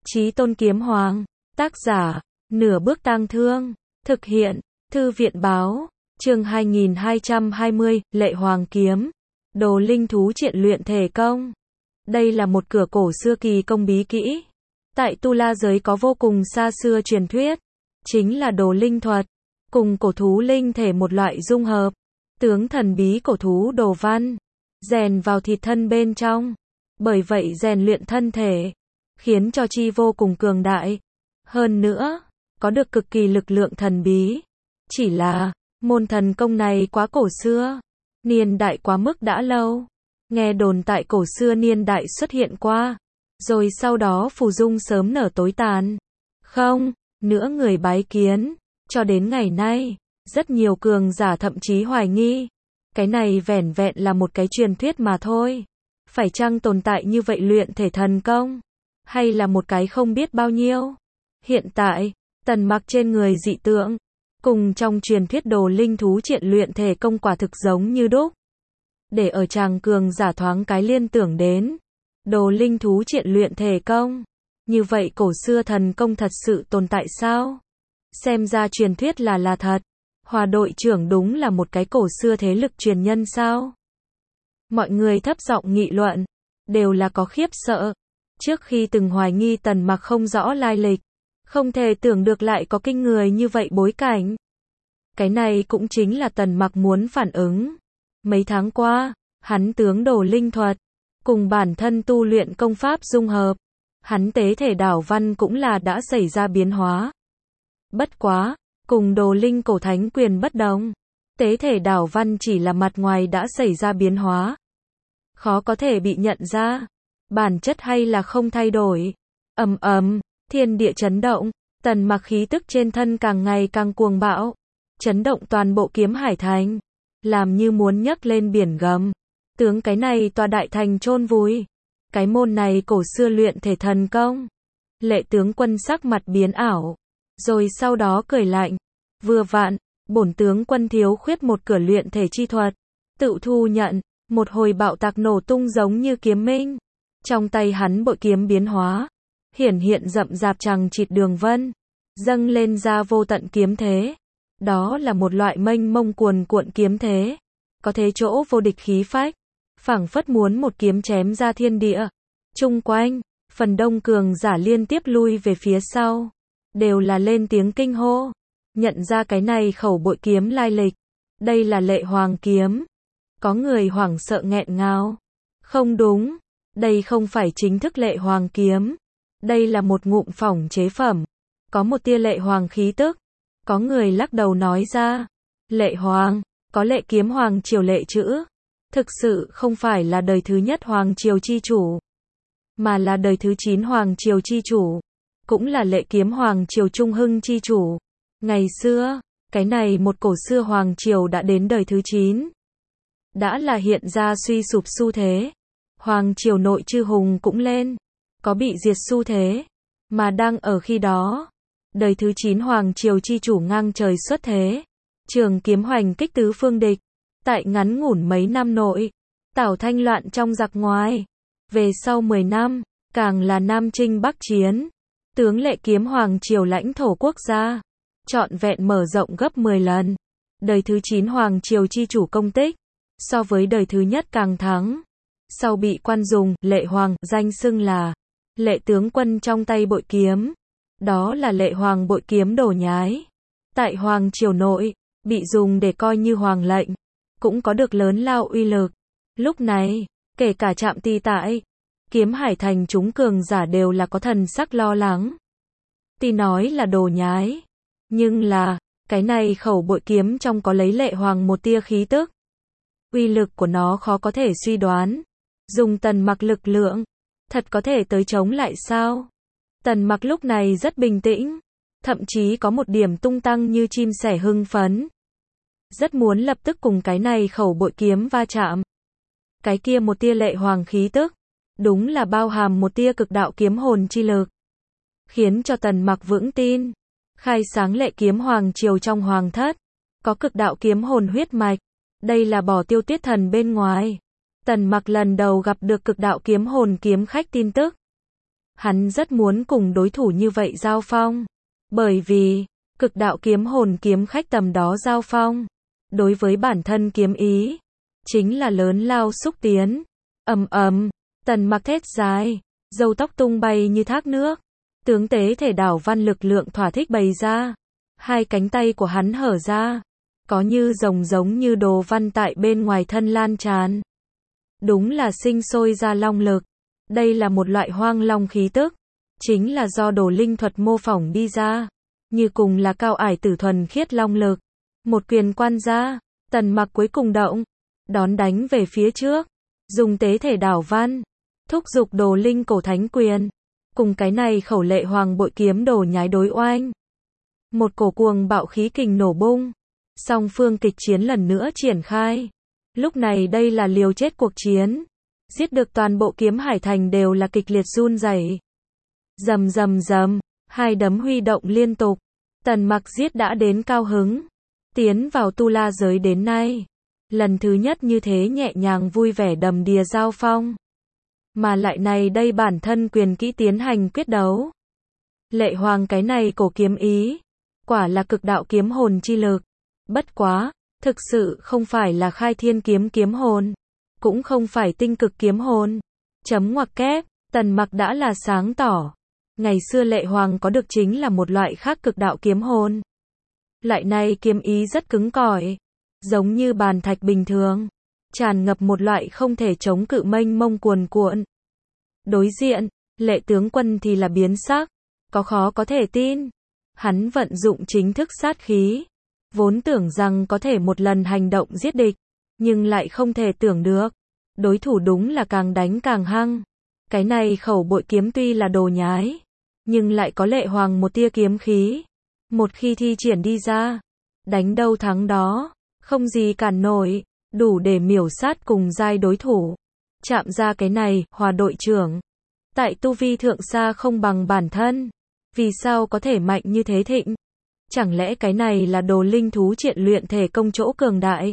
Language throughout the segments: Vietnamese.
Chí Tôn Kiếm Hoàng. Tác giả, Nửa Bước Tang Thương. Thực hiện, Thư viện báo. Chương 2220, Lệ Hoàng Kiếm. Đồ linh thú triện luyện thể công. Đây là một cửa cổ xưa kỳ công bí kỹ. Tại Tu La giới có vô cùng xa xưa truyền thuyết. Chính là đồ linh thuật. Cùng cổ thú linh thể một loại dung hợp. Tướng thần bí cổ thú đồ văn. Rèn vào thịt thân bên trong. Bởi vậy rèn luyện thân thể. Khiến cho chi vô cùng cường đại. Hơn nữa, có được cực kỳ lực lượng thần bí. Chỉ là, môn thần công này quá cổ xưa. Niên đại quá mức đã lâu. Nghe đồn tại cổ xưa niên đại xuất hiện qua. Rồi sau đó phù dung sớm nở tối tàn. Không, nữa người bái kiến. Cho đến ngày nay, rất nhiều cường giả thậm chí hoài nghi. Cái này vẻn vẹn là một cái truyền thuyết mà thôi. Phải chăng tồn tại như vậy luyện thể thần công? Hay là một cái không biết bao nhiêu? Hiện tại, Tần Mặc trên người dị tượng, cùng trong truyền thuyết đồ linh thú triện luyện thể công quả thực giống như đúc. Để ở chàng cường giả thoáng cái liên tưởng đến đồ linh thú triện luyện thể công. Như vậy cổ xưa thần công thật sự tồn tại sao? Xem ra truyền thuyết là thật. Hòa đội trưởng đúng là một cái cổ xưa thế lực truyền nhân sao? Mọi người thấp giọng nghị luận, đều là có khiếp sợ. Trước khi từng hoài nghi Tần Mặc không rõ lai lịch, không thể tưởng được lại có kinh người như vậy bối cảnh. Cái này cũng chính là Tần Mặc muốn phản ứng. Mấy tháng qua, hắn tướng đồ linh thuật, cùng bản thân tu luyện công pháp dung hợp. Hắn tế thể đảo văn cũng là đã xảy ra biến hóa. Bất quá, cùng đồ linh cổ thánh quyền bất đồng. Tế thể đảo văn chỉ là mặt ngoài đã xảy ra biến hóa. Khó có thể bị nhận ra. Bản chất hay là không thay đổi. Ầm ầm, thiên địa chấn động. Tần Mặc khí tức trên thân càng ngày càng cuồng bạo. Chấn động toàn bộ Kiếm Hải Thành. Làm như muốn nhấc lên biển gầm. Tướng cái này tòa đại thành chôn vùi. Cái môn này cổ xưa luyện thể thần công. Lệ tướng quân sắc mặt biến ảo. Rồi sau đó cười lạnh. Vừa vặn, bổn tướng quân thiếu khuyết một cửa luyện thể chi thuật. Tự thu nhận, một hồi bạo tạc nổ tung giống như kiếm minh. Trong tay hắn bội kiếm biến hóa. Hiển hiện rậm rạp chằng chịt đường vân. Dâng lên ra vô tận kiếm thế. Đó là một loại mênh mông cuồn cuộn kiếm thế. Có thế chỗ vô địch khí phách. Phảng phất muốn một kiếm chém ra thiên địa. Chung quanh, phần đông cường giả liên tiếp lui về phía sau. Đều là lên tiếng kinh hô. Nhận ra cái này khẩu bội kiếm lai lịch. Đây là Lệ Hoàng kiếm. Có người hoảng sợ nghẹn ngào. Không đúng. Đây không phải chính thức Lệ Hoàng kiếm. Đây là một ngụm phỏng chế phẩm. Có một tia Lệ Hoàng khí tức. Có người lắc đầu nói ra. Lệ Hoàng, có Lệ kiếm Hoàng triều lệ chữ. Thực sự không phải là đời thứ nhất Hoàng triều chi chủ. Mà là đời thứ 9 Hoàng triều chi chủ. Cũng là Lệ kiếm Hoàng triều trung hưng chi chủ. Ngày xưa, cái này một cổ xưa Hoàng triều đã đến đời thứ 9. Đã là hiện ra suy sụp xu thế. Hoàng triều nội chư hùng cũng lên. Có bị diệt xu thế. Mà đang ở khi đó. Đời thứ 9 Hoàng triều chi chủ ngang trời xuất thế. Trường kiếm hoành kích tứ phương địch. Tại ngắn ngủn mấy năm nội. Tảo thanh loạn trong giặc ngoài. Về sau 10 năm. Càng là Nam Chinh Bắc Chiến. Tướng Lệ kiếm Hoàng triều lãnh thổ quốc gia. Trọn vẹn mở rộng gấp 10 lần. Đời thứ 9 Hoàng triều chi chủ công tích. So với đời thứ nhất càng thắng. Sau bị quan dùng, Lệ Hoàng, danh xưng là Lệ tướng quân trong tay bội kiếm. Đó là Lệ Hoàng bội kiếm đổ nhái. Tại Hoàng triều nội, bị dùng để coi như hoàng lệnh. Cũng có được lớn lao uy lực. Lúc này, kể cả Trạm Ti tại Kiếm Hải Thành chúng cường giả đều là có thần sắc lo lắng. Tuy nói là đồ nhái. Nhưng là, cái này khẩu bội kiếm trong có lấy Lệ Hoàng một tia khí tức. Uy lực của nó khó có thể suy đoán. Dùng Tần Mặc lực lượng, thật có thể tới chống lại sao? Tần Mặc lúc này rất bình tĩnh, thậm chí có một điểm tung tăng như chim sẻ hưng phấn. Rất muốn lập tức cùng cái này khẩu bội kiếm va chạm. Cái kia một tia Lệ Hoàng khí tức, đúng là bao hàm một tia cực đạo kiếm hồn chi lực. Khiến cho Tần Mặc vững tin, khai sáng Lệ kiếm Hoàng triều trong hoàng thất, có cực đạo kiếm hồn huyết mạch. Đây là bỏ Tiêu Tuyết Thần bên ngoài. Tần Mặc lần đầu gặp được cực đạo kiếm hồn kiếm khách tin tức. Hắn rất muốn cùng đối thủ như vậy giao phong. Bởi vì, cực đạo kiếm hồn kiếm khách tầm đó giao phong. Đối với bản thân kiếm ý, chính là lớn lao xúc tiến. Ầm ầm, Tần Mặc thét dài, râu tóc tung bay như thác nước. Tướng tế thể đảo văn lực lượng thỏa thích bày ra. Hai cánh tay của hắn hở ra. Có như rồng giống như đồ văn tại bên ngoài thân lan tràn. Đúng là sinh sôi ra long lực. Đây là một loại hoang long khí tức. Chính là do đồ linh thuật mô phỏng đi ra. Như cùng là cao ải tử thuần khiết long lực. Một quyền quan ra, Tần Mặc cuối cùng động. Đón đánh về phía trước. Dùng tế thể đảo văn. Thúc giục đồ linh cổ thánh quyền. Cùng cái này khẩu lệ hoàng bội kiếm đồ nhái đối oanh. Một cổ cuồng bạo khí kình nổ bung. Song phương kịch chiến lần nữa triển khai. Lúc này đây là liều chết cuộc chiến. Giết được toàn bộ kiếm hải thành đều là kịch liệt run rẩy. Rầm rầm rầm, hai đấm huy động liên tục. Tần Mặc giết đã đến cao hứng. Tiến vào tu la giới đến nay. Lần thứ nhất như thế nhẹ nhàng vui vẻ đầm đìa giao phong. Mà lại này đây bản thân quyền kỹ tiến hành quyết đấu. Lệ hoàng cái này cổ kiếm ý. Quả là cực đạo kiếm hồn chi lực. Bất quá, thực sự không phải là khai thiên kiếm kiếm hồn. Cũng không phải tinh cực kiếm hồn. Chấm ngoặc kép, Tần Mặc đã là sáng tỏ. Ngày xưa lệ hoàng có được chính là một loại khác cực đạo kiếm hồn. Loại này kiếm ý rất cứng cỏi. Giống như bàn thạch bình thường. Tràn ngập một loại không thể chống cự mênh mông cuồn cuộn. Đối diện, lệ tướng quân thì là biến sắc. Có khó có thể tin. Hắn vận dụng chính thức sát khí. Vốn tưởng rằng có thể một lần hành động giết địch. Nhưng lại không thể tưởng được. Đối thủ đúng là càng đánh càng hăng. Cái này khẩu bội kiếm tuy là đồ nhái. Nhưng lại có lệ hoàng một tia kiếm khí. Một khi thi triển đi ra. Đánh đâu thắng đó. Không gì cản nổi. Đủ để miểu sát cùng giai đối thủ. Chạm ra cái này, Hòa đội trưởng. Tại tu vi thượng xa không bằng bản thân. Vì sao có thể mạnh như thế thịnh? Chẳng lẽ cái này là đồ linh thú triện luyện thể công chỗ cường đại?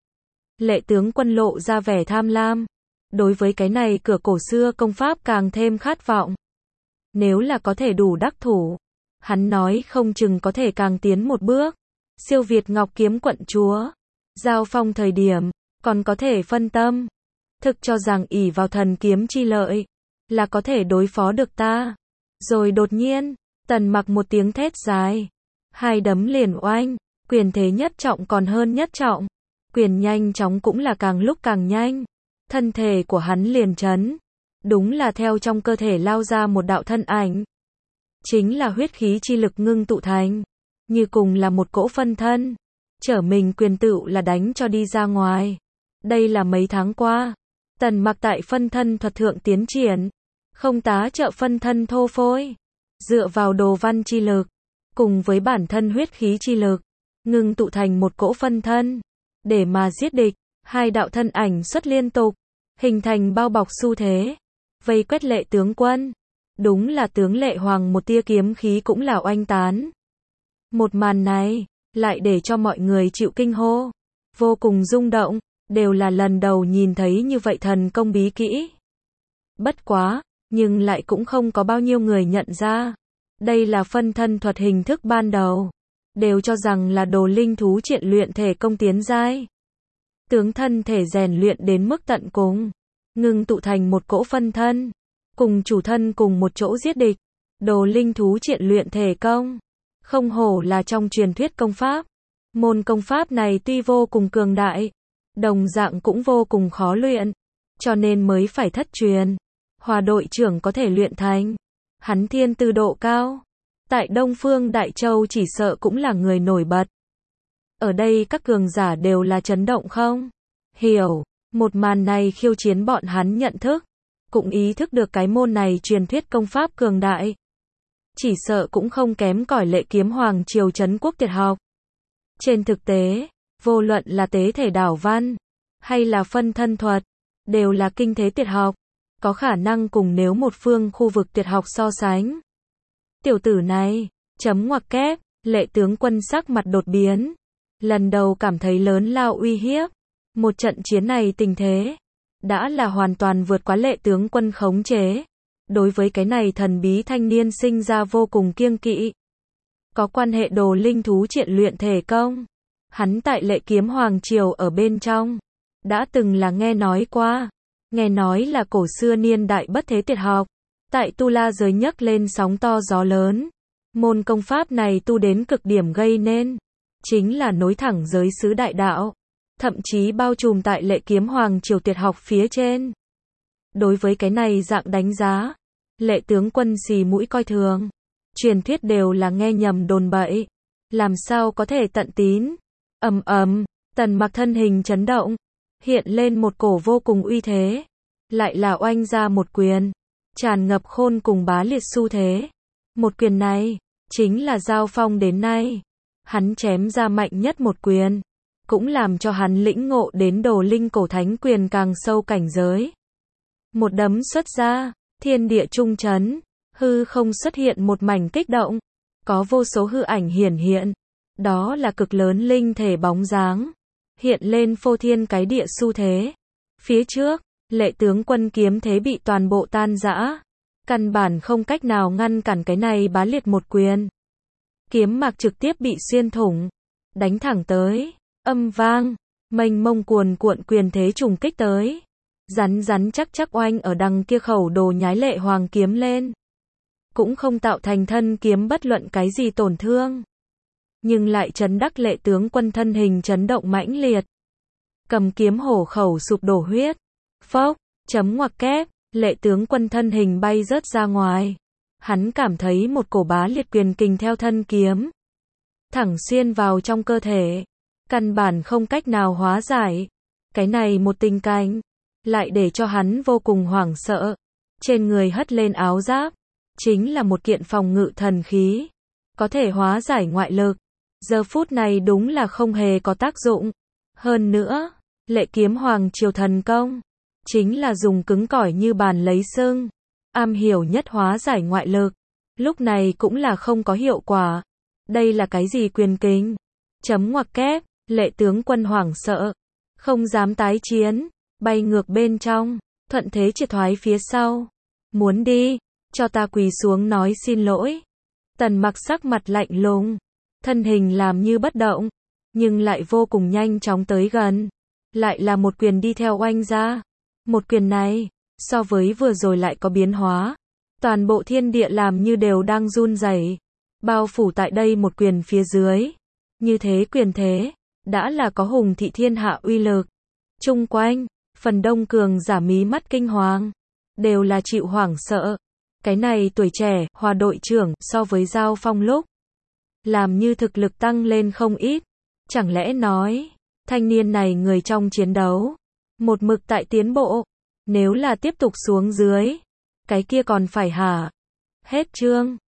Lệ tướng quân lộ ra vẻ tham lam. Đối với cái này cửa cổ xưa công pháp càng thêm khát vọng. Nếu là có thể đủ đắc thủ. Hắn nói không chừng có thể càng tiến một bước. Siêu việt Ngọc Kiếm quận chúa. Giao phong thời điểm, còn có thể phân tâm. Thực cho rằng ỷ vào thần kiếm chi lợi. Là có thể đối phó được ta. Rồi đột nhiên, Tần Mặc một tiếng thét dài. Hai đấm liền oanh. Quyền thế nhất trọng còn hơn nhất trọng. Quyền nhanh chóng cũng là càng lúc càng nhanh. Thân thể của hắn liền chấn. Đúng là theo trong cơ thể lao ra một đạo thân ảnh. Chính là huyết khí chi lực ngưng tụ thành. Như cùng là một cỗ phân thân. Trở mình quyền tựu là đánh cho đi ra ngoài. Đây là mấy tháng qua. Tần Mặc tại phân thân thuật thượng tiến triển. Không tá trợ phân thân thô phôi. Dựa vào đồ văn chi lực. Cùng với bản thân huyết khí chi lực. Ngưng tụ thành một cỗ phân thân. Để mà giết địch. Hai đạo thân ảnh xuất liên tục. Hình thành bao bọc xu thế. Vây quét lệ tướng quân. Đúng là tướng lệ hoàng một tia kiếm khí cũng là oanh tán. Một màn này, lại để cho mọi người chịu kinh hô. Vô cùng rung động, đều là lần đầu nhìn thấy như vậy thần công bí kỹ. Bất quá, nhưng lại cũng không có bao nhiêu người nhận ra. Đây là phân thân thuật hình thức ban đầu. Đều cho rằng là đồ linh thú triện luyện thể công tiến giai. Tướng thân thể rèn luyện đến mức tận cùng. Ngưng tụ thành một cỗ phân thân. Cùng chủ thân cùng một chỗ giết địch. Đồ linh thú triện luyện thể công. Không hổ là trong truyền thuyết công pháp. Môn công pháp này tuy vô cùng cường đại. Đồng dạng cũng vô cùng khó luyện. Cho nên mới phải thất truyền. Hòa đội trưởng có thể luyện thành. Hắn thiên tư độ cao. Tại Đông Phương Đại Châu chỉ sợ cũng là người nổi bật. Ở đây các cường giả đều là chấn động không? Hiểu. Một màn này khiêu chiến bọn hắn nhận thức. Cũng ý thức được cái môn này truyền thuyết công pháp cường đại. Chỉ sợ cũng không kém cỏi lệ kiếm hoàng triều trấn quốc tuyệt học. Trên thực tế, vô luận là tế thể đảo văn, hay là phân thân thuật, đều là kinh thế tuyệt học. Có khả năng cùng nếu một phương khu vực tuyệt học so sánh. Tiểu tử này, chấm ngoặc kép, lệ tướng quân sắc mặt đột biến. Lần đầu cảm thấy lớn lao uy hiếp. Một trận chiến này tình thế. Đã là hoàn toàn vượt quá lệ tướng quân khống chế. đối với cái này thần bí thanh niên sinh ra vô cùng kiêng kỵ. Có quan hệ đồ linh thú triện luyện thể công. Hắn tại Lệ Kiếm Hoàng Triều ở bên trong, đã từng là nghe nói qua. Nghe nói là cổ xưa niên đại bất thế tuyệt học. Tại Tu La giới nhấc lên sóng to gió lớn. Môn công pháp này tu đến cực điểm gây nên. Chính là nối thẳng giới xứ đại đạo. Thậm chí bao trùm tại Lệ Kiếm Hoàng Triều tuyệt học phía trên. Đối với cái này dạng đánh giá, Lệ tướng quân xì mũi coi thường. Truyền thuyết đều là nghe nhầm đồn bậy. Làm sao có thể tận tín. Ầm ầm, Tần Mặc thân hình chấn động. Hiện lên một cổ vô cùng uy thế. Lại là oanh ra một quyền. Tràn ngập khôn cùng bá liệt xu thế. Một quyền này, chính là giao phong đến nay. Hắn chém ra mạnh nhất một quyền. Cũng làm cho hắn lĩnh ngộ đến đồ linh cổ thánh quyền càng sâu cảnh giới. Một đấm xuất ra, thiên địa trung chấn. Hư không xuất hiện một mảnh kích động. Có vô số hư ảnh hiển hiện. Đó là cực lớn linh thể bóng dáng. Hiện lên phô thiên cái địa xu thế. Phía trước, Lệ tướng quân kiếm thế bị toàn bộ tan rã. Căn bản không cách nào ngăn cản cái này bá liệt một quyền. Kiếm mạc trực tiếp bị xuyên thủng. Đánh thẳng tới. Âm vang. Mênh mông cuồn cuộn quyền thế trùng kích tới. Rắn rắn chắc chắc oanh ở đằng kia khẩu đồ nhái Lệ Hoàng kiếm lên. Cũng không tạo thành thân kiếm bất luận cái gì tổn thương. Nhưng lại chấn đắc Lệ tướng quân thân hình chấn động mãnh liệt. Cầm kiếm hổ khẩu sụp đổ huyết. Phốc, chấm ngoặc kép, Lệ tướng quân thân hình bay rớt ra ngoài. Hắn cảm thấy một cổ bá liệt quyền kình theo thân kiếm. Thẳng xuyên vào trong cơ thể. Căn bản không cách nào hóa giải. Cái này một tình cảnh. Lại để cho hắn vô cùng hoảng sợ. Trên người hất lên áo giáp. Chính là một kiện phòng ngự thần khí. Có thể hóa giải ngoại lực. Giờ phút này đúng là không hề có tác dụng. Hơn nữa, Lệ Kiếm Hoàng Triều thần công. Chính là dùng cứng cỏi như bàn lấy sưng. Am hiểu nhất hóa giải ngoại lực. Lúc này cũng là không có hiệu quả. Đây là cái gì quyền kình? Chấm ngoặc kép, Lệ tướng quân hoảng sợ. Không dám tái chiến. Bay ngược bên trong. Thuận thế triệt thoái phía sau. Muốn đi. Cho ta quỳ xuống nói xin lỗi. Tần Mặc sắc mặt lạnh lùng. Thân hình làm như bất động. Nhưng lại vô cùng nhanh chóng tới gần. Lại là một quyền đi theo oanh ra. Một quyền này, so với vừa rồi lại có biến hóa. Toàn bộ thiên địa làm như đều đang run rẩy. Bao phủ tại đây một quyền phía dưới. Như thế quyền thế, đã là có hùng thị thiên hạ uy lực. Chung quanh, phần đông cường giả mí mắt kinh hoàng. Đều là chịu hoảng sợ. Cái này tuổi trẻ, Hòa đội trưởng, so với giao phong lúc. Làm như thực lực tăng lên không ít. Chẳng lẽ nói, thanh niên này người trong chiến đấu. Một mực tại tiến bộ. Nếu là tiếp tục xuống dưới. Cái kia còn phải hả? Hết chương.